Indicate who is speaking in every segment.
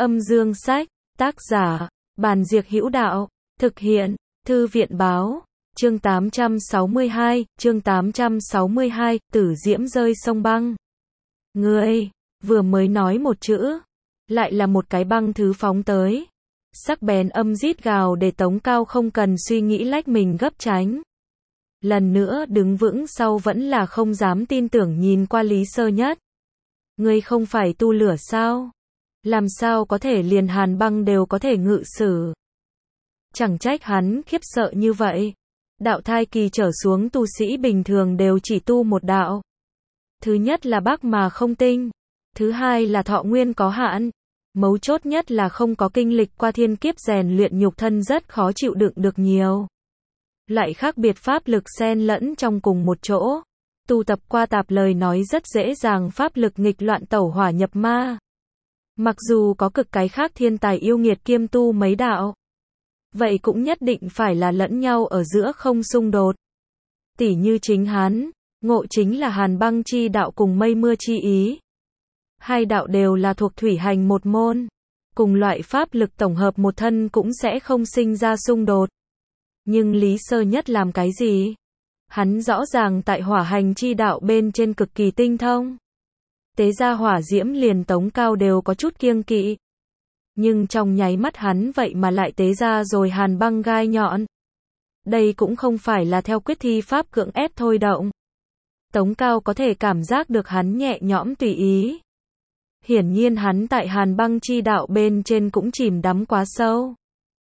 Speaker 1: Âm dương sách, tác giả, Bàn Diệc Hữu Đạo, thực hiện, Thư viện báo, chương 862, Tử Diễm rơi sông băng. Ngươi, vừa mới nói một chữ, lại là một cái băng thứ phóng tới. Sắc bén âm rít gào để Tống Cao không cần suy nghĩ lách mình gấp tránh. Lần nữa đứng vững sau vẫn là không dám tin tưởng nhìn qua Lý Sơ Nhất. Ngươi không phải tu lửa sao? Làm sao có thể liền hàn băng đều có thể ngự sử? Chẳng trách hắn khiếp sợ như vậy. Đạo thai kỳ trở xuống tu sĩ bình thường đều chỉ tu một đạo. Thứ nhất là bác mà không tinh. Thứ hai là thọ nguyên có hạn. Mấu chốt nhất là không có kinh lịch qua thiên kiếp rèn luyện nhục thân rất khó chịu đựng được nhiều. Lại khác biệt pháp lực xen lẫn trong cùng một chỗ. Tu tập qua tạp lời nói rất dễ dàng pháp lực nghịch loạn tẩu hỏa nhập ma. Mặc dù có cực cái khác thiên tài yêu nghiệt kiêm tu mấy đạo. Vậy cũng nhất định phải là lẫn nhau ở giữa không xung đột. Tỉ như chính hắn, ngộ chính là hàn băng chi đạo cùng mây mưa chi ý. Hai đạo đều là thuộc thủy hành một môn. Cùng loại pháp lực tổng hợp một thân cũng sẽ không sinh ra xung đột. Nhưng Lý Sơ Nhất làm cái gì? Hắn rõ ràng tại hỏa hành chi đạo bên trên cực kỳ tinh thông. Tế ra hỏa diễm liền Tống Cao đều có chút kiêng kỵ. Nhưng trong nháy mắt hắn vậy mà lại tế ra rồi hàn băng gai nhọn. Đây cũng không phải là theo quyết thi pháp cưỡng ép thôi động. Tống Cao có thể cảm giác được hắn nhẹ nhõm tùy ý. Hiển nhiên hắn tại hàn băng chi đạo bên trên cũng chìm đắm quá sâu.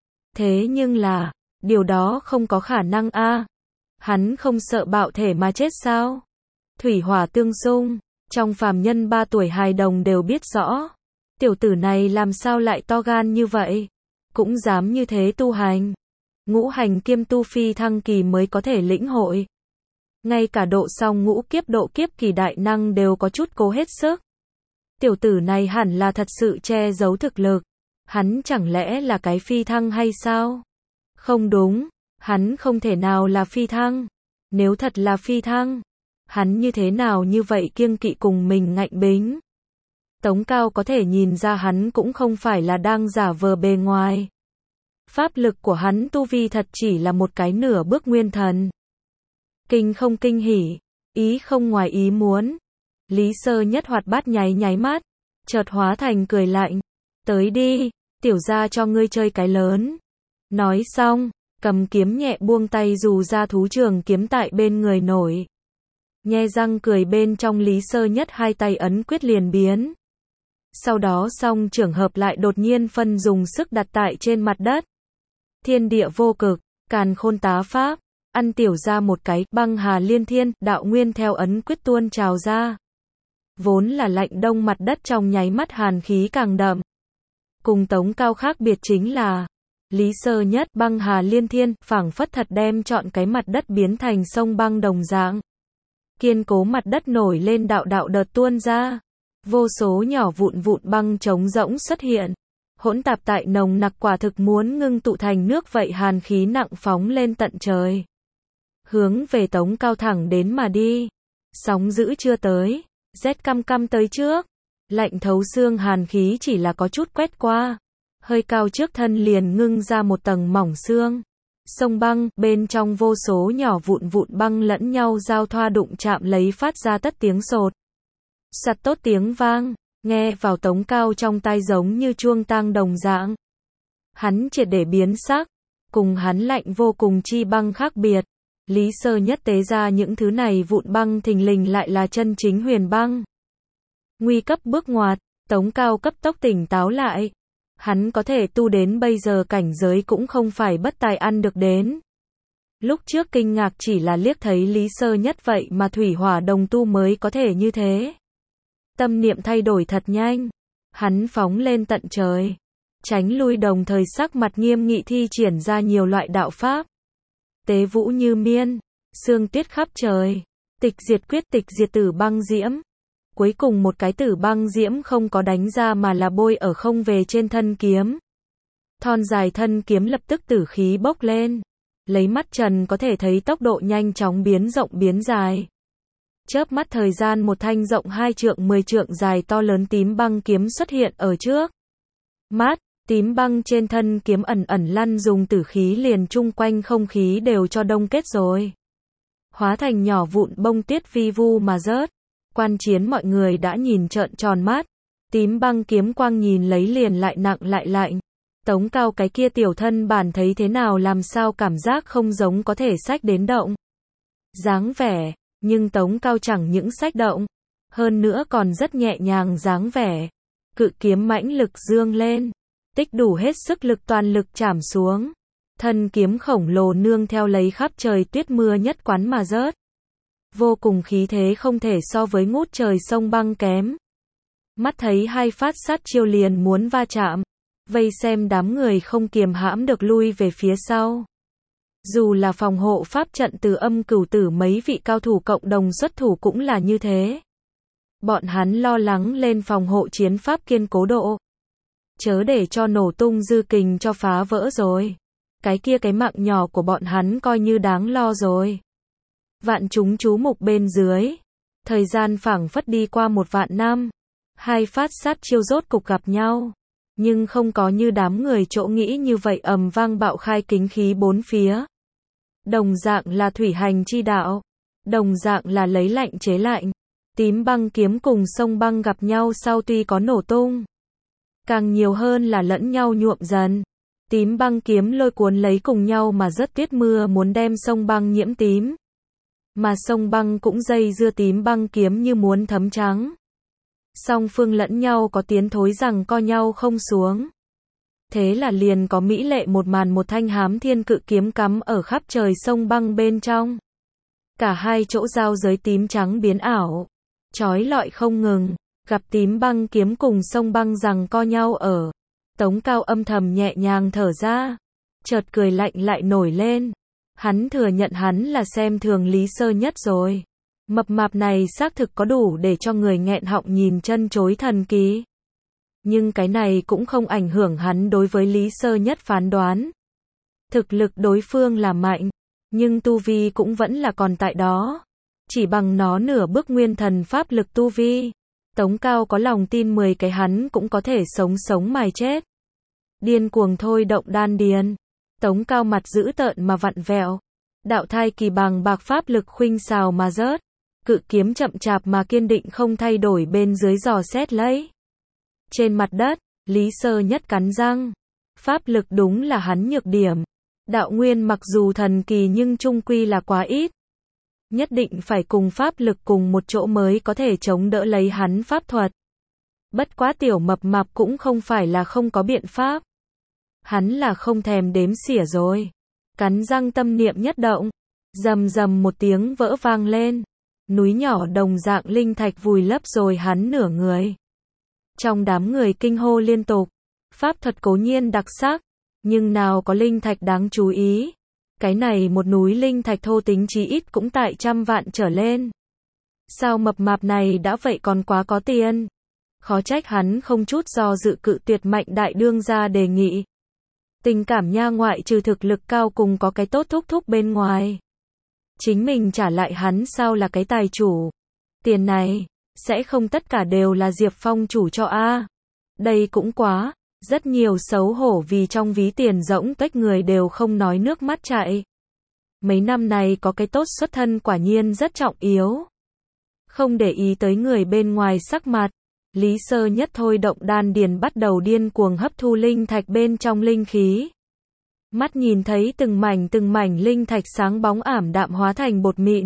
Speaker 1: Thế nhưng là, điều đó không có khả năng a. Hắn không sợ bạo thể mà chết sao? Thủy hỏa tương xung, trong phàm nhân 3 tuổi hài đồng đều biết rõ. Tiểu tử này làm sao lại to gan như vậy? Cũng dám như thế tu hành. Ngũ hành kiêm tu phi thăng kỳ mới có thể lĩnh hội. Ngay cả độ song ngũ kiếp độ kiếp kỳ đại năng đều có chút cố hết sức. Tiểu tử này hẳn là thật sự che giấu thực lực. Hắn chẳng lẽ là cái phi thăng hay sao? Không đúng, hắn không thể nào là phi thăng. Nếu thật là phi thăng, hắn như thế nào như vậy kiêng kỵ cùng mình ngạnh bính? Tống Cao có thể nhìn ra hắn cũng không phải là đang giả vờ bề ngoài. Pháp lực của hắn tu vi thật chỉ là một cái nửa bước nguyên thần. Kinh không kinh hỉ, ý không ngoài ý muốn. Lý Sơ Nhất hoạt bát nháy mắt, chợt hóa thành cười lạnh. Tới đi, tiểu gia cho ngươi chơi cái lớn. Nói xong, cầm kiếm nhẹ buông tay dù ra thú trường kiếm tại bên người nổi. Nhe răng cười bên trong Lý Sơ Nhất hai tay ấn quyết liền biến. Sau đó song trường hợp lại đột nhiên phân dùng sức đặt tại trên mặt đất. Thiên địa vô cực, càn khôn tá pháp, ăn tiểu ra một cái, băng hà liên thiên, đạo nguyên theo ấn quyết tuôn trào ra. Vốn là lạnh đông mặt đất trong nháy mắt hàn khí càng đậm. Cùng Tống Cao khác biệt chính là, Lý Sơ Nhất băng hà liên thiên, phảng phất thật đem chọn cái mặt đất biến thành sông băng đồng dạng. Kiên cố mặt đất nổi lên đạo đạo đợt tuôn ra. Vô số nhỏ vụn băng trống rỗng xuất hiện. Hỗn tạp tại nồng nặc quả thực muốn ngưng tụ thành nước vậy hàn khí nặng phóng lên tận trời. Hướng về Tống Cao thẳng đến mà đi. Sóng dữ chưa tới. Rét căm căm tới trước. Lạnh thấu xương hàn khí chỉ là có chút quét qua. Hơi cao trước thân liền ngưng ra một tầng mỏng xương. Sông băng, bên trong vô số nhỏ vụn băng lẫn nhau giao thoa đụng chạm lấy phát ra tất tiếng sột. Sạt tốt tiếng vang, nghe vào Tống Cao trong tai giống như chuông tang đồng dạng. Hắn triệt để biến sắc, cùng hắn lạnh vô cùng chi băng khác biệt. Lý Sơ Nhất tế ra những thứ này vụn băng thình lình lại là chân chính huyền băng. Nguy cấp bước ngoặt, Tống Cao cấp tốc tỉnh táo lại. Hắn có thể tu đến bây giờ cảnh giới cũng không phải bất tài ăn được đến. Lúc trước kinh ngạc chỉ là liếc thấy Lý Sơ Nhất vậy mà thủy hỏa đồng tu mới có thể như thế. Tâm niệm thay đổi thật nhanh. Hắn phóng lên tận trời. Tránh lui đồng thời sắc mặt nghiêm nghị thi triển ra nhiều loại đạo pháp. Tế vũ như miên. Sương tuyết khắp trời. Tịch diệt quyết tịch diệt tử băng diễm. Cuối cùng một cái tử băng diễm không có đánh ra mà là bôi ở không về trên thân kiếm. Thon dài thân kiếm lập tức tử khí bốc lên. Lấy mắt trần có thể thấy tốc độ nhanh chóng biến rộng biến dài. Chớp mắt thời gian một thanh rộng 2 trượng 10 trượng dài to lớn tím băng kiếm xuất hiện ở trước. Mát, tím băng trên thân kiếm ẩn ẩn lăn dùng tử khí liền chung quanh không khí đều cho đông kết rồi. Hóa thành nhỏ vụn bông tuyết vi vu mà rớt. Quan chiến mọi người đã nhìn trợn tròn mắt. Tím băng kiếm quang nhìn lấy liền lại nặng lại lạnh. Tống Cao cái kia tiểu thân bản thấy thế nào làm sao cảm giác không giống có thể xách đến động. Dáng vẻ, nhưng Tống Cao chẳng những xách động, hơn nữa còn rất nhẹ nhàng dáng vẻ. Cự kiếm mãnh lực dương lên, tích đủ hết sức lực toàn lực chảm xuống. Thân kiếm khổng lồ nương theo lấy khắp trời tuyết mưa nhất quán mà rớt. Vô cùng khí thế không thể so với ngút trời sông băng kém. Mắt thấy hai phát sát chiêu liền muốn va chạm, vây xem đám người không kiềm hãm được lui về phía sau. Dù là phòng hộ pháp trận từ Âm Cửu Tử mấy vị cao thủ cộng đồng xuất thủ cũng là như thế. Bọn hắn lo lắng lên phòng hộ chiến pháp kiên cố độ. Chớ để cho nổ tung dư kình cho phá vỡ rồi. Cái kia cái mạng nhỏ của bọn hắn coi như đáng lo rồi. Vạn chúng chú mục bên dưới. Thời gian phảng phất đi qua một vạn năm. Hai phát sát chiêu rốt cục gặp nhau. Nhưng không có như đám người chỗ nghĩ như vậy ầm vang bạo khai kính khí bốn phía. Đồng dạng là thủy hành chi đạo. Đồng dạng là lấy lạnh chế lạnh. Tím băng kiếm cùng sông băng gặp nhau sau tuy có nổ tung. Càng nhiều hơn là lẫn nhau nhuộm dần. Tím băng kiếm lôi cuốn lấy cùng nhau mà rớt tuyết mưa muốn đem sông băng nhiễm tím. Mà sông băng cũng dây dưa tím băng kiếm như muốn thấm trắng. Song phương lẫn nhau có tiến thối rằng co nhau không xuống. Thế là liền có mỹ lệ một màn một thanh hám thiên cự kiếm cắm ở khắp trời sông băng bên trong. Cả hai chỗ giao giới tím trắng biến ảo. Chói lọi không ngừng. Gặp tím băng kiếm cùng sông băng rằng co nhau ở. Tống Cao âm thầm nhẹ nhàng thở ra. Chợt cười lạnh lại nổi lên. Hắn thừa nhận hắn là xem thường Lý Sơ Nhất rồi. Mập mạp này xác thực có đủ để cho người nghẹn họng nhìn chân chối thần kỳ. Nhưng cái này cũng không ảnh hưởng hắn đối với Lý Sơ Nhất phán đoán. Thực lực đối phương là mạnh, nhưng tu vi cũng vẫn là còn tại đó. Chỉ bằng nó nửa bước nguyên thần pháp lực tu vi. Tống Cao có lòng tin 10 cái hắn cũng có thể sống mài chết. Điên cuồng thôi động đan điền. Tống Cao mặt dữ tợn mà vặn vẹo. Đạo thai kỳ bằng bạc pháp lực khuynh xào mà rớt. Cự kiếm chậm chạp mà kiên định không thay đổi bên dưới dò xét lấy. Trên mặt đất, Lý Sơ Nhất cắn răng. Pháp lực đúng là hắn nhược điểm. Đạo nguyên mặc dù thần kỳ nhưng chung quy là quá ít. Nhất định phải cùng pháp lực cùng một chỗ mới có thể chống đỡ lấy hắn pháp thuật. Bất quá tiểu mập mạp cũng không phải là không có biện pháp. Hắn là không thèm đếm xỉa rồi. Cắn răng tâm niệm nhất động. Rầm rầm một tiếng vỡ vang lên. Núi nhỏ đồng dạng linh thạch vùi lấp rồi hắn nửa người. Trong đám người kinh hô liên tục. Pháp thuật cố nhiên đặc sắc. Nhưng nào có linh thạch đáng chú ý. Cái này một núi linh thạch thô tính chí ít cũng tại 100 vạn trở lên. Sao mập mạp này đã vậy còn quá có tiền. Khó trách hắn không chút do dự cự tuyệt Mạnh đại đương ra đề nghị. Tình cảm nha ngoại trừ thực lực cao cùng có cái tốt thúc thúc bên ngoài. Chính mình trả lại hắn sao là cái tài chủ. Tiền này, sẽ không tất cả đều là Diệp Phong chủ cho a. Đây cũng quá, rất nhiều xấu hổ vì trong ví tiền rỗng tuếch người đều không nói nước mắt chảy. Mấy năm này có cái tốt xuất thân quả nhiên rất trọng yếu. Không để ý tới người bên ngoài sắc mặt. Lý Sơ Nhất thôi động đan điền bắt đầu điên cuồng hấp thu linh thạch bên trong linh khí. Mắt nhìn thấy từng mảnh linh thạch sáng bóng ảm đạm hóa thành bột mịn.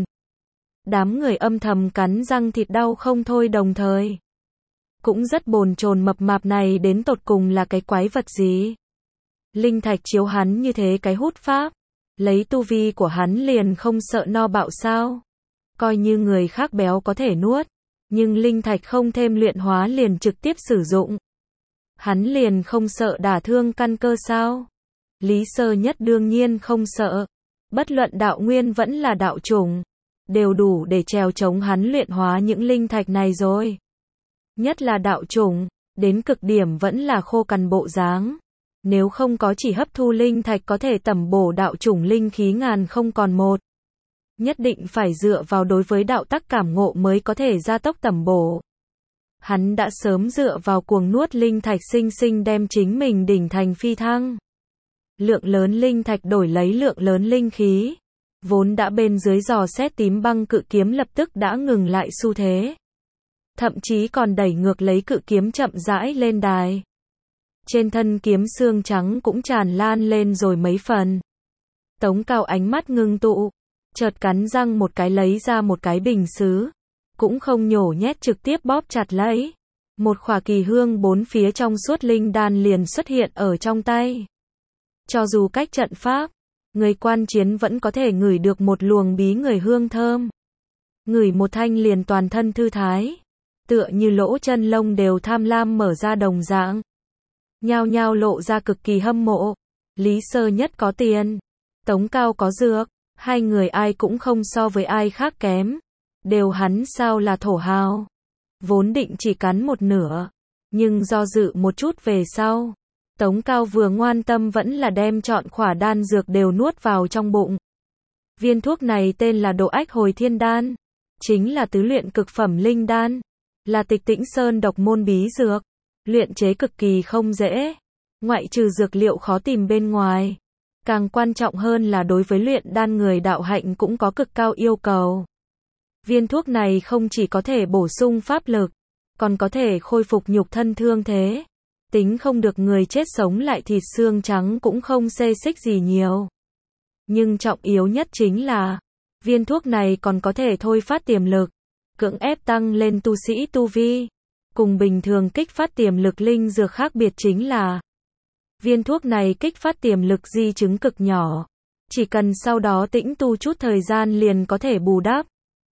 Speaker 1: Đám người âm thầm cắn răng thịt đau không thôi đồng thời. Cũng rất bồn chồn mập mạp này đến tột cùng là cái quái vật gì. Linh thạch chiếu hắn như thế cái hút pháp. Lấy tu vi của hắn liền không sợ no bạo sao. Coi như người khác béo có thể nuốt. Nhưng linh thạch không thêm luyện hóa liền trực tiếp sử dụng. Hắn liền không sợ đả thương căn cơ sao. Lý Sơ Nhất đương nhiên không sợ. Bất luận đạo nguyên vẫn là đạo chủng. Đều đủ để trèo chống hắn luyện hóa những linh thạch này rồi. Nhất là đạo chủng, đến cực điểm vẫn là khô cằn bộ dáng. Nếu không có chỉ hấp thu linh thạch có thể tẩm bổ đạo chủng linh khí ngàn không còn một. Nhất định phải dựa vào đối với đạo tắc cảm ngộ mới có thể gia tốc tẩm bổ. Hắn đã sớm dựa vào cuồng nuốt linh thạch sinh sinh đem chính mình đỉnh thành phi thăng. Lượng lớn linh thạch đổi lấy lượng lớn linh khí. Vốn đã bên dưới dò xét tím băng cự kiếm lập tức đã ngừng lại xu thế. Thậm chí còn đẩy ngược lấy cự kiếm chậm rãi lên đài. Trên thân kiếm xương trắng cũng tràn lan lên rồi mấy phần. Tống Cao ánh mắt ngưng tụ, chợt cắn răng một cái lấy ra một cái bình sứ. Cũng không nhổ nhét trực tiếp bóp chặt lấy. Một khỏa kỳ hương bốn phía trong suốt linh đan liền xuất hiện ở trong tay. Cho dù cách trận pháp, người quan chiến vẫn có thể ngửi được một luồng bí người hương thơm. Ngửi một thanh liền toàn thân thư thái. Tựa như lỗ chân lông đều tham lam mở ra đồng dạng. Nhao nhao lộ ra cực kỳ hâm mộ. Lý Sơ Nhất có tiền, Tống Cao có dược, hai người ai cũng không so với ai khác kém. Đều hắn sao là thổ hào. Vốn định chỉ cắn một nửa, nhưng do dự một chút về sau. Tống Cao vừa ngoan tâm vẫn là đem trọn khỏa đan dược đều nuốt vào trong bụng. Viên thuốc này tên là Độ Ách Hồi Thiên Đan. Chính là tứ luyện cực phẩm linh đan. Là Tịch Tĩnh Sơn độc môn bí dược. Luyện chế cực kỳ không dễ. Ngoại trừ dược liệu khó tìm bên ngoài. Càng quan trọng hơn là đối với luyện đan người đạo hạnh cũng có cực cao yêu cầu. Viên thuốc này không chỉ có thể bổ sung pháp lực, còn có thể khôi phục nhục thân thương thế. Tính không được người chết sống lại thịt xương trắng cũng không xê xích gì nhiều. Nhưng trọng yếu nhất chính là, viên thuốc này còn có thể thôi phát tiềm lực, cưỡng ép tăng lên tu sĩ tu vi. Cùng bình thường kích phát tiềm lực linh dược khác biệt chính là, viên thuốc này kích phát tiềm lực di chứng cực nhỏ. Chỉ cần sau đó tĩnh tu chút thời gian liền có thể bù đắp.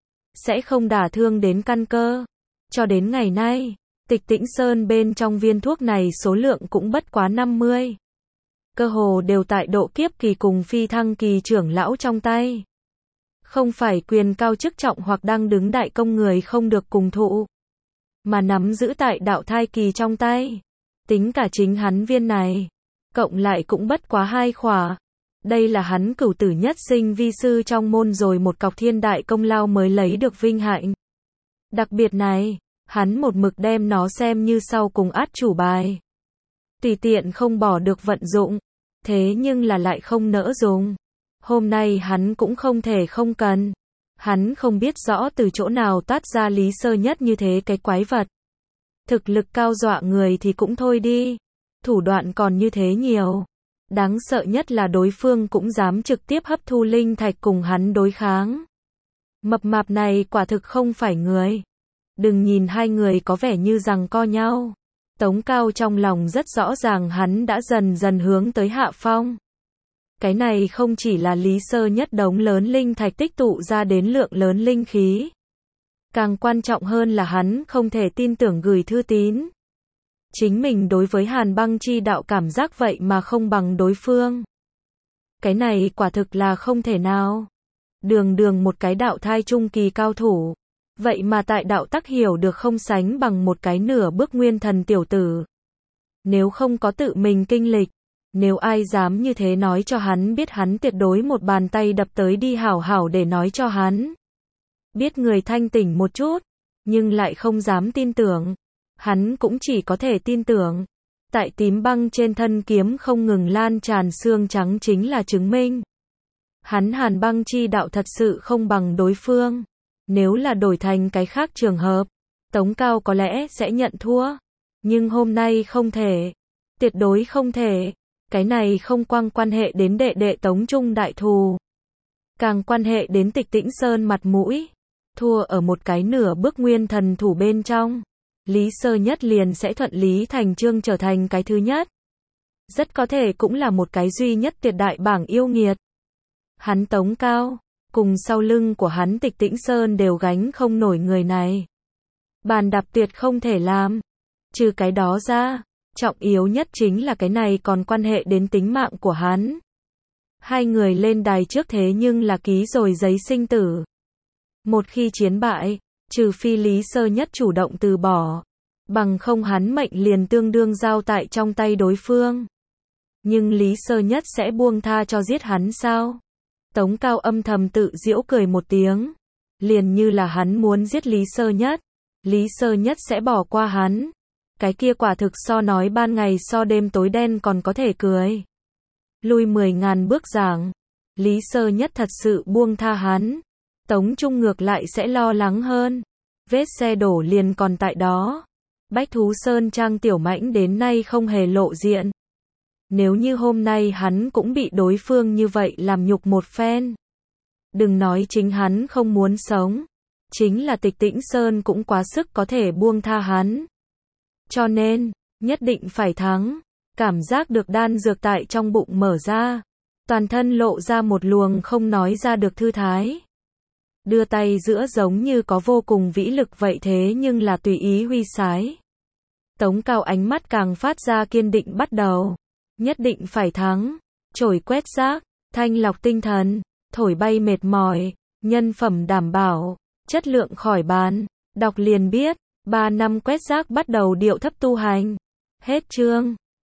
Speaker 1: Sẽ không đả thương đến căn cơ. Cho đến ngày nay, Tịch Tĩnh Sơn bên trong viên thuốc này số lượng cũng bất quá 50. Cơ hồ đều tại độ kiếp kỳ cùng phi thăng kỳ trưởng lão trong tay. Không phải quyền cao chức trọng hoặc đang đứng đại công người không được cùng thụ, mà nắm giữ tại đạo thai kỳ trong tay. Tính cả chính hắn viên này, cộng lại cũng bất quá 2 khỏa. Đây là hắn cửu tử nhất sinh vi sư trong môn rồi một cọc thiên đại công lao mới lấy được vinh hạnh. Đặc biệt này, hắn một mực đem nó xem như sau cùng át chủ bài. Tùy tiện không bỏ được vận dụng, thế nhưng là lại không nỡ dùng. Hôm nay hắn cũng không thể không cần. Hắn không biết rõ từ chỗ nào toát ra Lý Sơ Nhất như thế cái quái vật. Thực lực cao dọa người thì cũng thôi đi, thủ đoạn còn như thế nhiều. Đáng sợ nhất là đối phương cũng dám trực tiếp hấp thu linh thạch cùng hắn đối kháng. Mập mạp này quả thực không phải người. Đừng nhìn hai người có vẻ như giằng co nhau. Tống Cao trong lòng rất rõ ràng hắn đã dần dần hướng tới hạ phong. Cái này không chỉ là Lý Sơ Nhất đống lớn linh thạch tích tụ ra đến lượng lớn linh khí. Càng quan trọng hơn là hắn không thể tin tưởng gửi thư tín. Chính mình đối với Hàn Băng chi đạo cảm giác vậy mà không bằng đối phương. Cái này quả thực là không thể nào. Đường đường một cái đạo thai trung kỳ cao thủ. Vậy mà tại đạo tắc hiểu được không sánh bằng một cái nửa bước nguyên thần tiểu tử. Nếu không có tự mình kinh lịch, nếu ai dám như thế nói cho hắn biết hắn tuyệt đối một bàn tay đập tới đi hảo hảo để nói cho hắn. Biết người thanh tỉnh một chút, nhưng lại không dám tin tưởng. Hắn cũng chỉ có thể tin tưởng. Tại tím băng trên thân kiếm không ngừng lan tràn xương trắng chính là chứng minh. Hắn Hàn Băng chi đạo thật sự không bằng đối phương. Nếu là đổi thành cái khác trường hợp, Tống Cao có lẽ sẽ nhận thua. Nhưng hôm nay không thể. Tuyệt đối không thể. Cái này không quang quan hệ đến đệ đệ Tống Trung đại thù. Càng quan hệ đến Tịch Tĩnh Sơn mặt mũi. Thua ở một cái nửa bước nguyên thần thủ bên trong. Lý Sơ Nhất liền sẽ thuận lý thành chương trở thành cái thứ nhất. Rất có thể cũng là một cái duy nhất tuyệt đại bảng yêu nghiệt. Hắn Tống Cao, cùng sau lưng của hắn Tịch Tĩnh Sơn đều gánh không nổi người này. Bàn đạp tuyệt không thể làm. Trừ cái đó ra, trọng yếu nhất chính là cái này còn quan hệ đến tính mạng của hắn. Hai người lên đài trước thế nhưng là ký rồi giấy sinh tử. Một khi chiến bại, trừ phi Lý Sơ Nhất chủ động từ bỏ, bằng không hắn mệnh liền tương đương giao tại trong tay đối phương. Nhưng Lý Sơ Nhất sẽ buông tha cho giết hắn sao? Tống Cao âm thầm tự giễu cười một tiếng. Liền như là hắn muốn giết Lý Sơ Nhất, Lý Sơ Nhất sẽ bỏ qua hắn. Cái kia quả thực so nói ban ngày so đêm tối đen còn có thể cười. Lui 10.000 bước giảng, Lý Sơ Nhất thật sự buông tha hắn. Tống Trung ngược lại sẽ lo lắng hơn. Vết xe đổ liền còn tại đó. Bách Thú Sơn Trang Tiểu Mãnh đến nay không hề lộ diện. Nếu như hôm nay hắn cũng bị đối phương như vậy làm nhục một phen. Đừng nói chính hắn không muốn sống. Chính là Tịch Tĩnh Sơn cũng quá sức có thể buông tha hắn. Cho nên, nhất định phải thắng. Cảm giác được đan dược tại trong bụng mở ra. Toàn thân lộ ra một luồng không nói ra được thư thái. Đưa tay giữa giống như có vô cùng vĩ lực vậy thế nhưng là tùy ý huy sái. Tống Cao ánh mắt càng phát ra kiên định bắt đầu. Nhất định phải thắng. Chổi quét rác, thanh lọc tinh thần, thổi bay mệt mỏi, nhân phẩm đảm bảo, chất lượng khỏi bàn. Đọc liền biết, 3 năm quét rác bắt đầu điệu thấp tu hành. Hết chương.